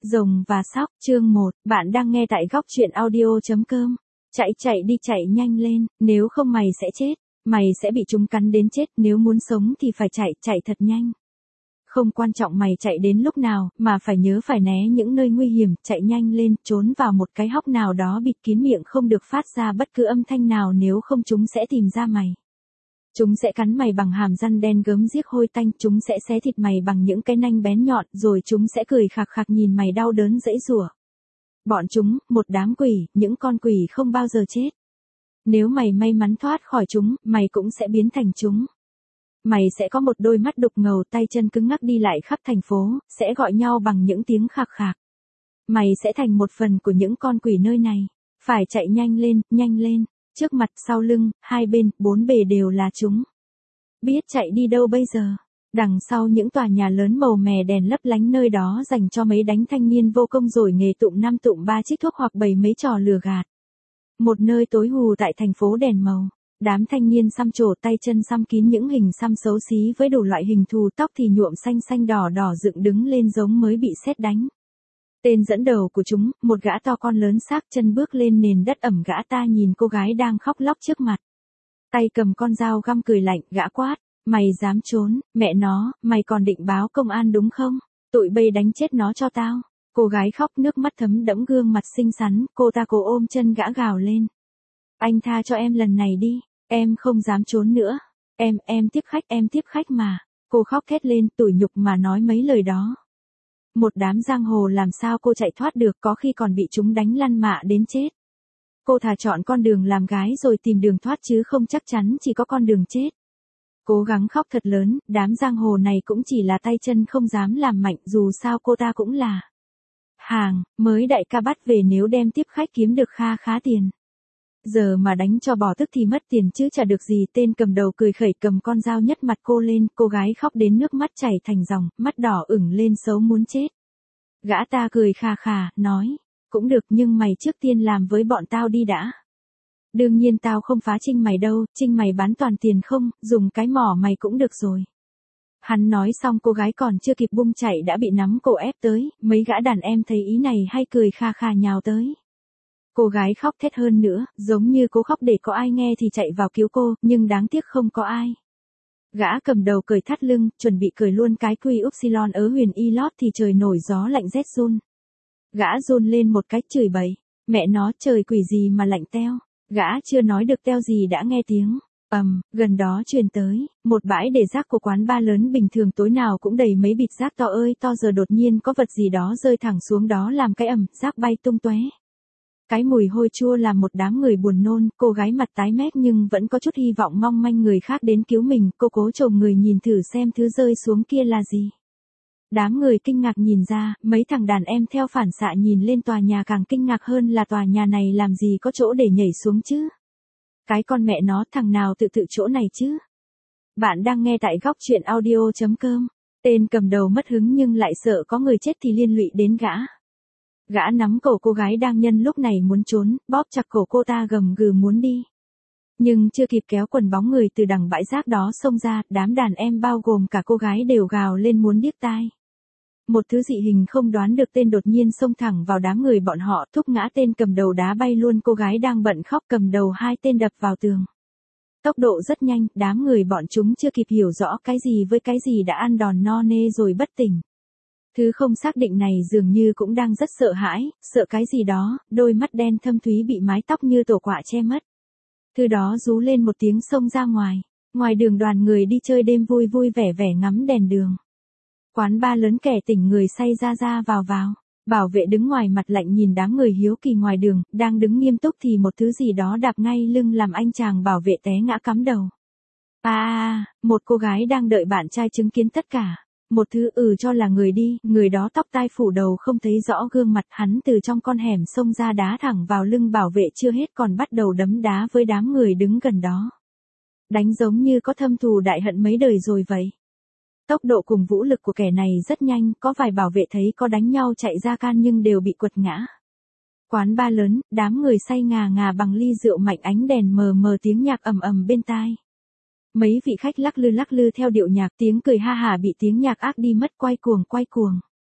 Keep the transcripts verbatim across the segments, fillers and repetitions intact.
Rồng và Sóc, chương một, bạn đang nghe tại góc truyện audio.com. Chạy chạy đi chạy nhanh lên, nếu không mày sẽ chết, mày sẽ bị chúng cắn đến chết, nếu muốn sống thì phải chạy, chạy thật nhanh. Không quan trọng mày chạy đến lúc nào, mà phải nhớ phải né những nơi nguy hiểm, chạy nhanh lên, trốn vào một cái hốc nào đó bịt kín miệng không được phát ra bất cứ âm thanh nào, nếu không chúng sẽ tìm ra mày. Chúng sẽ cắn mày bằng hàm răng đen gớm giết hôi tanh, chúng sẽ xé thịt mày bằng những cái nanh bén nhọn, rồi chúng sẽ cười khạc khạc nhìn mày đau đớn giãy giụa. Bọn chúng, một đám quỷ, những con quỷ không bao giờ chết. Nếu mày may mắn thoát khỏi chúng, mày cũng sẽ biến thành chúng. Mày sẽ có một đôi mắt đục ngầu, tay chân cứng ngắc đi lại khắp thành phố, sẽ gọi nhau bằng những tiếng khạc khạc. Mày sẽ thành một phần của những con quỷ nơi này. Phải chạy nhanh lên, nhanh lên. Trước mặt, sau lưng, hai bên, bốn bề đều là chúng. Biết chạy đi đâu bây giờ? Đằng sau những tòa nhà lớn màu mè đèn lấp lánh, nơi đó dành cho mấy đấng thanh niên vô công rồi nghề tụm năm tụm ba chích thuốc hoặc bày mấy trò lừa gạt. Một nơi tối hù tại thành phố đèn màu. Đám thanh niên xăm trổ, tay chân xăm kín những hình xăm xấu xí với đủ loại hình thù, tóc thì nhuộm xanh xanh đỏ đỏ dựng đứng lên giống mới bị sét đánh. Tên dẫn đầu của chúng, một gã to con lớn xác chân bước lên nền đất ẩm, gã ta nhìn cô gái đang khóc lóc trước mặt. Tay cầm con dao găm cười lạnh, gã quát, mày dám trốn, mẹ nó, mày còn định báo công an đúng không? Tụi bây đánh chết nó cho tao. Cô gái khóc nước mắt thấm đẫm gương mặt xinh xắn, cô ta cố ôm chân gã gào lên. Anh tha cho em lần này đi, em không dám trốn nữa. Em, em tiếp khách, em tiếp khách mà. Cô khóc thét lên, tủi nhục mà nói mấy lời đó. Một đám giang hồ làm sao cô chạy thoát được, có khi còn bị chúng đánh lăn mạ đến chết. Cô thà chọn con đường làm gái rồi tìm đường thoát chứ không chắc chắn chỉ có con đường chết. Cố gắng khóc thật lớn, đám giang hồ này cũng chỉ là tay chân không dám làm mạnh, dù sao cô ta cũng là hàng, mới đại ca bắt về, nếu đem tiếp khách kiếm được kha khá tiền. Giờ mà đánh cho bỏ tức thì mất tiền chứ chả được gì. Tên cầm đầu cười khẩy cầm con dao nhấc mặt cô lên, cô gái khóc đến nước mắt chảy thành dòng, mắt đỏ ửng lên xấu muốn chết. Gã ta cười khà khà, nói, cũng được nhưng mày trước tiên làm với bọn tao đi đã. Đương nhiên tao không phá trinh mày đâu, trinh mày bán toàn tiền không, dùng cái mỏ mày cũng được rồi. Hắn nói xong cô gái còn chưa kịp bung chạy đã bị nắm cổ ép tới, mấy gã đàn em thấy ý này hay cười kha kha nhào tới. Cô gái khóc thét hơn nữa, giống như cố khóc để có ai nghe thì chạy vào cứu cô, nhưng đáng tiếc không có ai. Gã cầm đầu cởi thắt lưng, chuẩn bị cởi luôn cái quy upsilon ớ huyền y lót thì trời nổi gió lạnh rét run. Gã run lên một cách chửi bậy, mẹ nó trời quỷ gì mà lạnh teo. Gã chưa nói được teo gì đã nghe tiếng ầm, um, gần đó truyền tới, một bãi để rác của quán bar lớn bình thường tối nào cũng đầy mấy bịt rác to ơi to, giờ đột nhiên có vật gì đó rơi thẳng xuống đó làm cái ầm, rác bay tung tóe. Cái mùi hôi chua làm một đám người buồn nôn, cô gái mặt tái mét nhưng vẫn có chút hy vọng mong manh người khác đến cứu mình, cô cố chồm người nhìn thử xem thứ rơi xuống kia là gì. Đám người kinh ngạc nhìn ra, mấy thằng đàn em theo phản xạ nhìn lên tòa nhà càng kinh ngạc hơn là tòa nhà này làm gì có chỗ để nhảy xuống chứ. Cái con mẹ nó, thằng nào tự tự chỗ này chứ. Bạn đang nghe tại góc truyện audio.com. Tên cầm đầu mất hứng nhưng lại sợ có người chết thì liên lụy đến gã. Gã nắm cổ cô gái đang nhân lúc này muốn trốn, bóp chặt cổ cô ta gầm gừ muốn đi. Nhưng chưa kịp kéo quần bóng người từ đằng bãi rác đó xông ra, đám đàn em bao gồm cả cô gái đều gào lên muốn điếc tai. Một thứ dị hình không đoán được tên đột nhiên xông thẳng vào đám người bọn họ, thúc ngã tên cầm đầu đá bay luôn cô gái đang bận khóc, cầm đầu hai tên đập vào tường. Tốc độ rất nhanh, đám người bọn chúng chưa kịp hiểu rõ cái gì với cái gì đã ăn đòn no nê rồi bất tỉnh. Thứ không xác định này dường như cũng đang rất sợ hãi, sợ cái gì đó, đôi mắt đen thâm thúy bị mái tóc như tổ quạ che mất. Thứ đó rú lên một tiếng xông ra ngoài. Ngoài đường đoàn người đi chơi đêm vui vui vẻ vẻ ngắm đèn đường. Quán bar lớn kẻ tỉnh người say ra ra vào vào. Bảo vệ đứng ngoài mặt lạnh nhìn đám người hiếu kỳ ngoài đường, đang đứng nghiêm túc thì một thứ gì đó đạp ngay lưng làm anh chàng bảo vệ té ngã cắm đầu. À, một cô gái đang đợi bạn trai chứng kiến tất cả. Một thứ ừ cho là người đi, người đó tóc tai phủ đầu không thấy rõ gương mặt, hắn từ trong con hẻm xông ra đá thẳng vào lưng bảo vệ chưa hết còn bắt đầu đấm đá với đám người đứng gần đó. Đánh giống như có thâm thù đại hận mấy đời rồi vậy. Tốc độ cùng vũ lực của kẻ này rất nhanh, có vài bảo vệ thấy có đánh nhau chạy ra can nhưng đều bị quật ngã. Quán bar lớn, đám người say ngà ngà bằng ly rượu mạnh, ánh đèn mờ mờ, tiếng nhạc ầm ầm bên tai. Mấy vị khách lắc lư lắc lư theo điệu nhạc, tiếng cười ha hả bị tiếng nhạc ác đi mất, quay cuồng quay cuồng.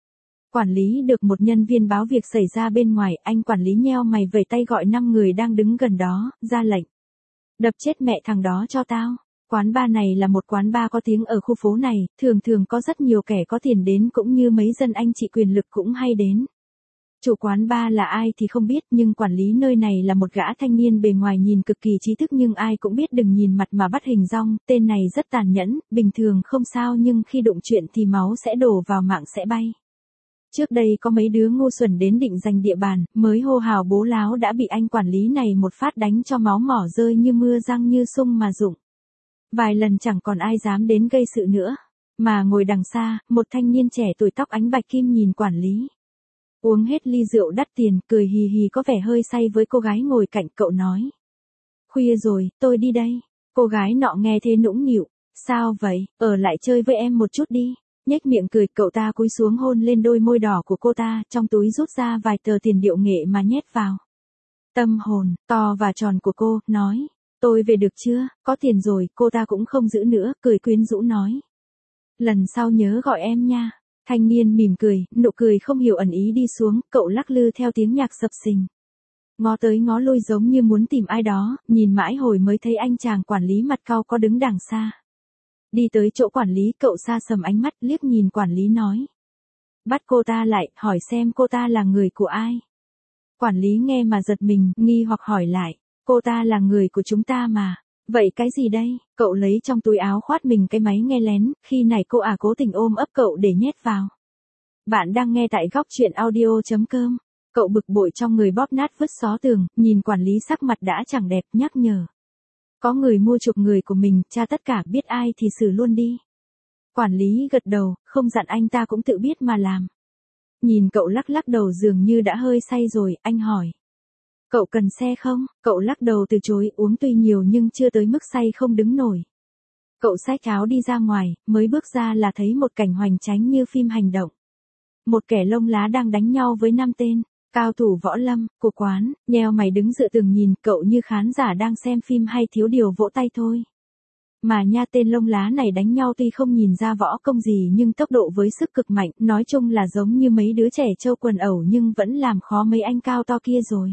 Quản lý được một nhân viên báo việc xảy ra bên ngoài, anh quản lý nheo mày vẩy tay gọi năm người đang đứng gần đó, ra lệnh. Đập chết mẹ thằng đó cho tao. Quán bar này là một quán bar có tiếng ở khu phố này, thường thường có rất nhiều kẻ có tiền đến cũng như mấy dân anh chị quyền lực cũng hay đến. Chủ quán bar là ai thì không biết, nhưng quản lý nơi này là một gã thanh niên bề ngoài nhìn cực kỳ trí thức, nhưng ai cũng biết đừng nhìn mặt mà bắt hình dong, tên này rất tàn nhẫn, bình thường không sao nhưng khi đụng chuyện thì máu sẽ đổ vào mạng sẽ bay. Trước đây có mấy đứa ngu xuẩn đến định giành địa bàn, mới hô hào bố láo đã bị anh quản lý này một phát đánh cho máu mỏ rơi như mưa răng như sung mà rụng. Vài lần chẳng còn ai dám đến gây sự nữa. Mà ngồi đằng xa, một thanh niên trẻ tuổi tóc ánh bạch kim nhìn quản lý. Uống hết ly rượu đắt tiền, cười hì hì có vẻ hơi say với cô gái ngồi cạnh cậu nói. Khuya rồi, tôi đi đây. Cô gái nọ nghe thế nũng nịu. Sao vậy, ở lại chơi với em một chút đi. Nhếch miệng cười, cậu ta cúi xuống hôn lên đôi môi đỏ của cô ta, trong túi rút ra vài tờ tiền điệu nghệ mà nhét vào. Tâm hồn, to và tròn của cô, nói. Tôi về được chưa, có tiền rồi, cô ta cũng không giữ nữa, cười quyến rũ nói. Lần sau nhớ gọi em nha. Thanh niên mỉm cười, nụ cười không hiểu ẩn ý đi xuống, cậu lắc lư theo tiếng nhạc sập sình. Ngó tới ngó lui giống như muốn tìm ai đó, nhìn mãi hồi mới thấy anh chàng quản lý mặt cau có đứng đằng xa. Đi tới chỗ quản lý, cậu xa sầm ánh mắt liếc nhìn quản lý nói. Bắt cô ta lại, hỏi xem cô ta là người của ai. Quản lý nghe mà giật mình, nghi hoặc hỏi lại. Cô ta là người của chúng ta mà. Vậy cái gì đây? Cậu lấy trong túi áo khoát mình cái máy nghe lén, khi này cô à cố tình ôm ấp cậu để nhét vào. Bạn đang nghe tại góc truyện audio chấm com. Cậu bực bội trong người bóp nát vứt xó tường, nhìn quản lý sắc mặt đã chẳng đẹp, nhắc nhở. Có người mua chuộc người của mình, cha tất cả, biết ai thì xử luôn đi. Quản lý gật đầu, không dặn anh ta cũng tự biết mà làm. Nhìn cậu lắc lắc đầu dường như đã hơi say rồi, anh hỏi. Cậu cần xe không? Cậu lắc đầu từ chối, uống tuy nhiều nhưng chưa tới mức say không đứng nổi. Cậu xách áo đi ra ngoài, mới bước ra là thấy một cảnh hoành tráng như phim hành động. Một kẻ lông lá đang đánh nhau với năm tên, cao thủ võ lâm, của quán, nheo mày đứng dựa tường nhìn cậu như khán giả đang xem phim hay thiếu điều vỗ tay thôi. Mà nha, tên lông lá này đánh nhau tuy không nhìn ra võ công gì nhưng tốc độ với sức cực mạnh, nói chung là giống như mấy đứa trẻ trâu quần ẩu nhưng vẫn làm khó mấy anh cao to kia rồi.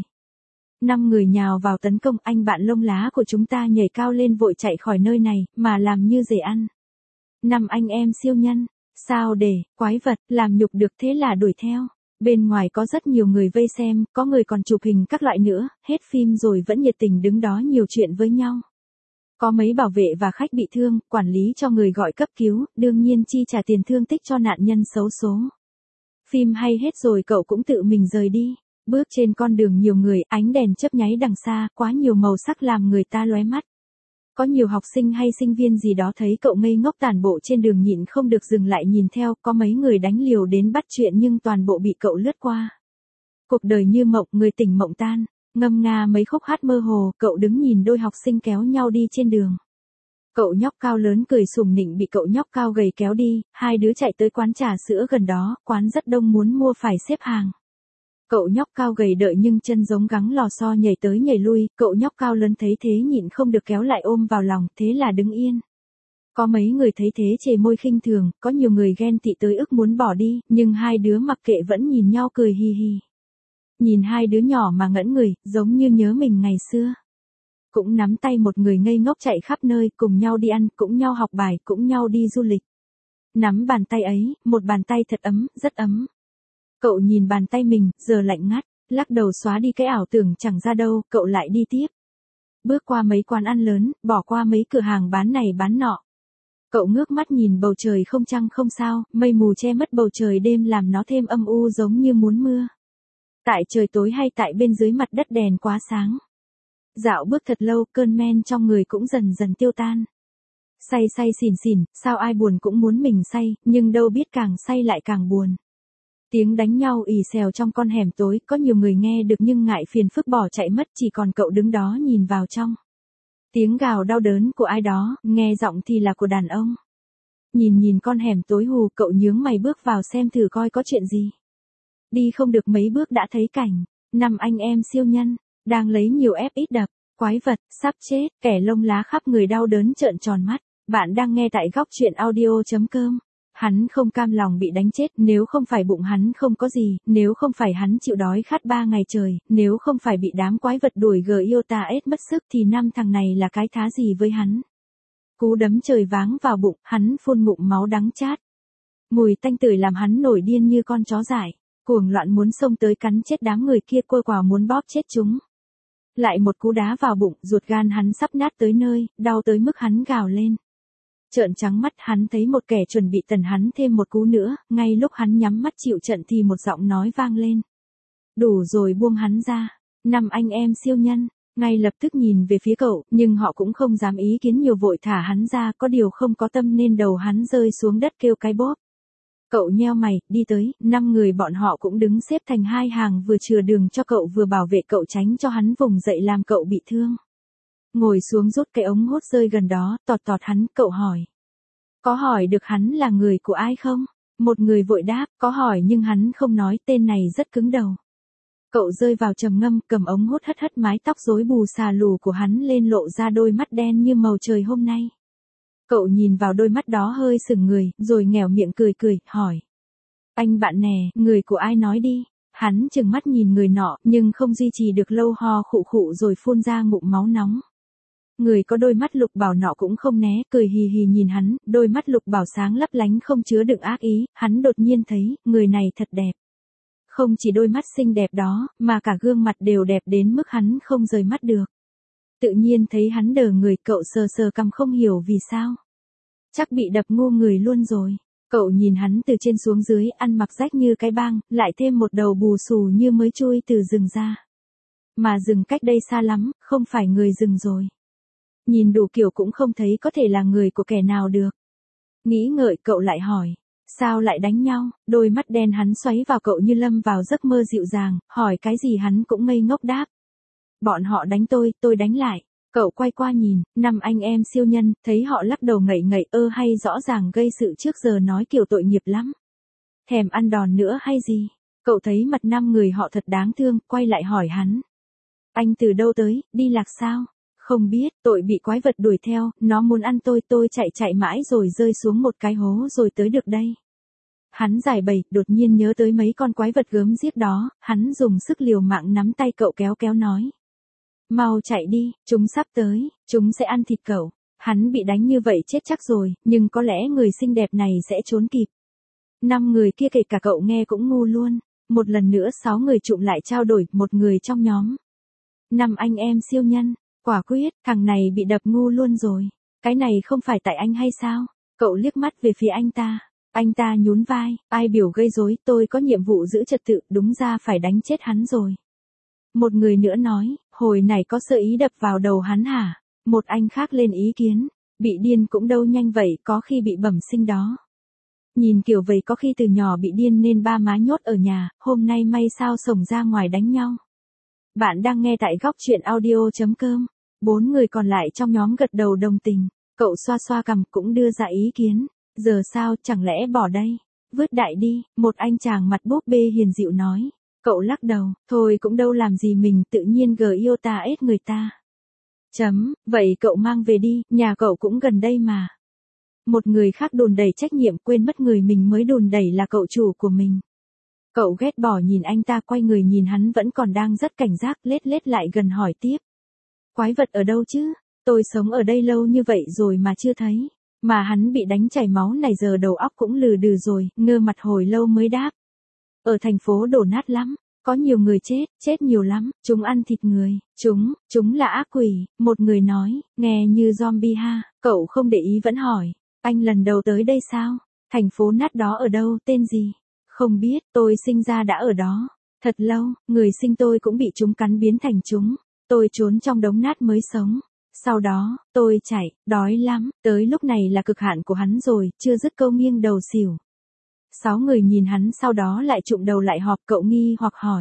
Năm người nhào vào tấn công, anh bạn lông lá của chúng ta nhảy cao lên vội chạy khỏi nơi này, mà làm như dễ ăn. Năm anh em siêu nhân, sao để, quái vật, làm nhục được thế là đuổi theo. Bên ngoài có rất nhiều người vây xem, có người còn chụp hình các loại nữa, hết phim rồi vẫn nhiệt tình đứng đó nhiều chuyện với nhau. Có mấy bảo vệ và khách bị thương, quản lý cho người gọi cấp cứu, đương nhiên chi trả tiền thương tích cho nạn nhân xấu số. Phim hay hết rồi cậu cũng tự mình rời đi. Bước trên con đường nhiều người, ánh đèn chớp nháy đằng xa, quá nhiều màu sắc làm người ta lóe mắt. Có nhiều học sinh hay sinh viên gì đó thấy cậu ngây ngốc tản bộ trên đường nhịn không được dừng lại nhìn theo, có mấy người đánh liều đến bắt chuyện nhưng toàn bộ bị cậu lướt qua. Cuộc đời như mộng, người tỉnh mộng tan, ngâm nga mấy khúc hát mơ hồ, cậu đứng nhìn đôi học sinh kéo nhau đi trên đường. Cậu nhóc cao lớn cười sùng nịnh bị cậu nhóc cao gầy kéo đi, hai đứa chạy tới quán trà sữa gần đó, quán rất đông muốn mua phải xếp hàng. Cậu nhóc cao gầy đợi nhưng chân giống gắng lò xo nhảy tới nhảy lui, cậu nhóc cao lớn thấy thế nhịn không được kéo lại ôm vào lòng, thế là đứng yên. Có mấy người thấy thế chề môi khinh thường, có nhiều người ghen tị tới ức muốn bỏ đi, nhưng hai đứa mặc kệ vẫn nhìn nhau cười hi hi. Nhìn hai đứa nhỏ mà ngẩn người, giống như nhớ mình ngày xưa. Cũng nắm tay một người ngây ngốc chạy khắp nơi, cùng nhau đi ăn, cũng nhau học bài, cũng nhau đi du lịch. Nắm bàn tay ấy, một bàn tay thật ấm, rất ấm. Cậu nhìn bàn tay mình, giờ lạnh ngắt, lắc đầu xóa đi cái ảo tưởng chẳng ra đâu, cậu lại đi tiếp. Bước qua mấy quán ăn lớn, bỏ qua mấy cửa hàng bán này bán nọ. Cậu ngước mắt nhìn bầu trời không trăng không sao, mây mù che mất bầu trời đêm làm nó thêm âm u giống như muốn mưa. Tại trời tối hay tại bên dưới mặt đất đèn quá sáng. Dạo bước thật lâu, cơn men trong người cũng dần dần tiêu tan. Say say xỉn xỉn, sao ai buồn cũng muốn mình say, nhưng đâu biết càng say lại càng buồn. Tiếng đánh nhau ì xèo trong con hẻm tối, có nhiều người nghe được nhưng ngại phiền phức bỏ chạy mất, chỉ còn cậu đứng đó nhìn vào trong. Tiếng gào đau đớn của ai đó, nghe giọng thì là của đàn ông. Nhìn nhìn con hẻm tối hù, cậu nhướng mày bước vào xem thử coi có chuyện gì. Đi không được mấy bước đã thấy cảnh, năm anh em siêu nhân, đang lấy nhiều ép ít đập, quái vật, sắp chết, kẻ lông lá khắp người đau đớn trợn tròn mắt. Bạn đang nghe tại góc truyện audio chấm com. Hắn không cam lòng bị đánh chết, nếu không phải bụng hắn không có gì, nếu không phải hắn chịu đói khát ba ngày trời, nếu không phải bị đám quái vật đuổi gờ yêu ta ết mất sức thì năm thằng này là cái thá gì với hắn. Cú đấm trời váng vào bụng, hắn phun ngụm máu đắng chát. Mùi tanh tưởi làm hắn nổi điên như con chó dại, cuồng loạn muốn xông tới cắn chết đám người kia, cua quào muốn bóp chết chúng. Lại một cú đá vào bụng, ruột gan hắn sắp nát tới nơi, đau tới mức hắn gào lên. Trợn trắng mắt, hắn thấy một kẻ chuẩn bị tần hắn thêm một cú nữa, ngay lúc hắn nhắm mắt chịu trận thì một giọng nói vang lên. Đủ rồi, buông hắn ra. Năm anh em siêu nhân, ngay lập tức nhìn về phía cậu, nhưng họ cũng không dám ý kiến nhiều, vội thả hắn ra, có điều không có tâm nên đầu hắn rơi xuống đất kêu cái bóp. Cậu nheo mày, đi tới, năm người bọn họ cũng đứng xếp thành hai hàng, vừa chừa đường cho cậu vừa bảo vệ cậu tránh cho hắn vùng dậy làm cậu bị thương. Ngồi xuống rút cái ống hút rơi gần đó, tọt tọt hắn, cậu hỏi. Có hỏi được hắn là người của ai không? Một người vội đáp, có hỏi nhưng hắn không nói, tên này rất cứng đầu. Cậu rơi vào trầm ngâm, cầm ống hút hất hất mái tóc rối bù xà lù của hắn lên, lộ ra đôi mắt đen như màu trời hôm nay. Cậu nhìn vào đôi mắt đó hơi sững người, rồi nghèo miệng cười cười, hỏi. Anh bạn nè, người của ai nói đi. Hắn trừng mắt nhìn người nọ, nhưng không duy trì được lâu, ho khụ khụ rồi phun ra ngụm máu nóng. Người có đôi mắt lục bảo nọ cũng không né, cười hì hì nhìn hắn, đôi mắt lục bảo sáng lấp lánh không chứa đựng ác ý, hắn đột nhiên thấy, người này thật đẹp. Không chỉ đôi mắt xinh đẹp đó, mà cả gương mặt đều đẹp đến mức hắn không rời mắt được. Tự nhiên thấy hắn đờ người, cậu sờ sờ cằm không hiểu vì sao. Chắc bị đập ngu người luôn rồi. Cậu nhìn hắn từ trên xuống dưới, ăn mặc rách như cái bang, lại thêm một đầu bù xù như mới chui từ rừng ra. Mà rừng cách đây xa lắm, không phải người rừng rồi. Nhìn đủ kiểu cũng không thấy có thể là người của kẻ nào được. Nghĩ ngợi, cậu lại hỏi. Sao lại đánh nhau? Đôi mắt đen hắn xoáy vào cậu như lâm vào giấc mơ dịu dàng, hỏi cái gì hắn cũng ngây ngốc đáp. Bọn họ đánh tôi, tôi đánh lại. Cậu quay qua nhìn, năm anh em siêu nhân, thấy họ lắc đầu ngậy ngậy, ơ hay rõ ràng gây sự trước giờ nói kiểu tội nghiệp lắm. Thèm ăn đòn nữa hay gì? Cậu thấy mặt năm người họ thật đáng thương, quay lại hỏi hắn. Anh từ đâu tới, đi lạc sao? Không biết, tội bị quái vật đuổi theo, nó muốn ăn tôi, tôi chạy chạy mãi rồi rơi xuống một cái hố rồi tới được đây. Hắn giải bày, đột nhiên nhớ tới mấy con quái vật gớm ghiếc đó, hắn dùng sức liều mạng nắm tay cậu kéo kéo nói. Mau chạy đi, chúng sắp tới, chúng sẽ ăn thịt cậu. Hắn bị đánh như vậy chết chắc rồi, nhưng có lẽ người xinh đẹp này sẽ trốn kịp. Năm người kia kể cả cậu nghe cũng ngu luôn. Một lần nữa sáu người chụm lại trao đổi, một người trong nhóm. Năm anh em siêu nhân, quả quyết, thằng này bị đập ngu luôn rồi. Cái này không phải tại anh hay sao? Cậu liếc mắt về phía anh ta. Anh ta nhún vai, ai biểu gây rối, tôi có nhiệm vụ giữ trật tự, đúng ra phải đánh chết hắn rồi. Một người nữa nói, hồi này có sơ ý đập vào đầu hắn hả? Một anh khác lên ý kiến, bị điên cũng đâu nhanh vậy, có khi bị bẩm sinh đó. Nhìn kiểu vậy có khi từ nhỏ bị điên nên ba má nhốt ở nhà, hôm nay may sao sổng ra ngoài đánh nhau. Bạn đang nghe tại góc truyện audio chấm com. Bốn người còn lại trong nhóm gật đầu đồng tình, cậu xoa xoa cằm cũng đưa ra ý kiến. Giờ sao, chẳng lẽ bỏ đây? Vứt đại đi, một anh chàng mặt búp bê hiền dịu nói. Cậu lắc đầu, thôi cũng đâu làm gì mình, tự nhiên gờ yêu ta ết người ta. Chấm, vậy cậu mang về đi, nhà cậu cũng gần đây mà. Một người khác đùn đẩy trách nhiệm, quên mất người mình mới đùn đẩy là cậu chủ của mình. Cậu ghét bỏ nhìn anh ta, quay người nhìn hắn vẫn còn đang rất cảnh giác, lết lết lại gần hỏi tiếp. Quái vật ở đâu chứ? Tôi sống ở đây lâu như vậy rồi mà chưa thấy. Mà hắn bị đánh chảy máu này giờ đầu óc cũng lừ đừ rồi, ngơ mặt hồi lâu mới đáp. Ở thành phố đổ nát lắm, có nhiều người chết, chết nhiều lắm, chúng ăn thịt người, chúng, chúng là ác quỷ, một người nói, nghe như zombie ha, cậu không để ý vẫn hỏi, anh lần đầu tới đây sao? Thành phố nát đó ở đâu, tên gì? Không biết, tôi sinh ra đã ở đó, thật lâu, người sinh tôi cũng bị chúng cắn biến thành chúng, tôi trốn trong đống nát mới sống. Sau đó, tôi chạy, đói lắm, tới lúc này là cực hạn của hắn rồi, chưa dứt câu nghiêng đầu xỉu. Sáu người nhìn hắn sau đó lại chụm đầu lại họp, cậu nghi hoặc hỏi.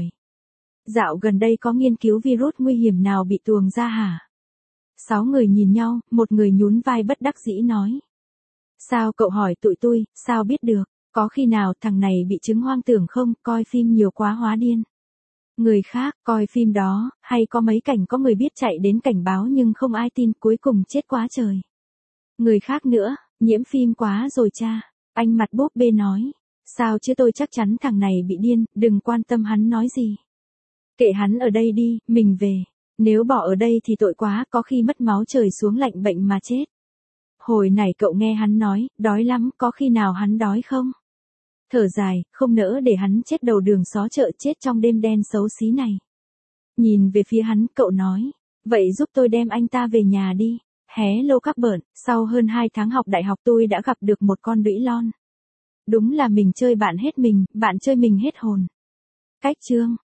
Dạo gần đây có nghiên cứu virus nguy hiểm nào bị tuồng ra hả? Sáu người nhìn nhau, một người nhún vai bất đắc dĩ nói. Sao cậu hỏi tụi tôi, sao biết được, có khi nào thằng này bị chứng hoang tưởng không, coi phim nhiều quá hóa điên. Người khác, coi phim đó, hay có mấy cảnh có người biết chạy đến cảnh báo nhưng không ai tin, cuối cùng chết quá trời. Người khác nữa, nhiễm phim quá rồi cha. Anh mặt bốp bê nói. Sao chứ tôi chắc chắn thằng này bị điên, đừng quan tâm hắn nói gì. Kệ hắn ở đây đi, mình về. Nếu bỏ ở đây thì tội quá, có khi mất máu trời xuống lạnh bệnh mà chết. Hồi nãy cậu nghe hắn nói, đói lắm, có khi nào hắn đói không? Thở dài, không nỡ để hắn chết đầu đường xó chợ, chết trong đêm đen xấu xí này. Nhìn về phía hắn, cậu nói, vậy giúp tôi đem anh ta về nhà đi. Hello các bạn, sau hơn hai tháng học đại học tôi đã gặp được một con đũy lon. Đúng là mình chơi bạn hết mình, bạn chơi mình hết hồn. Cách chương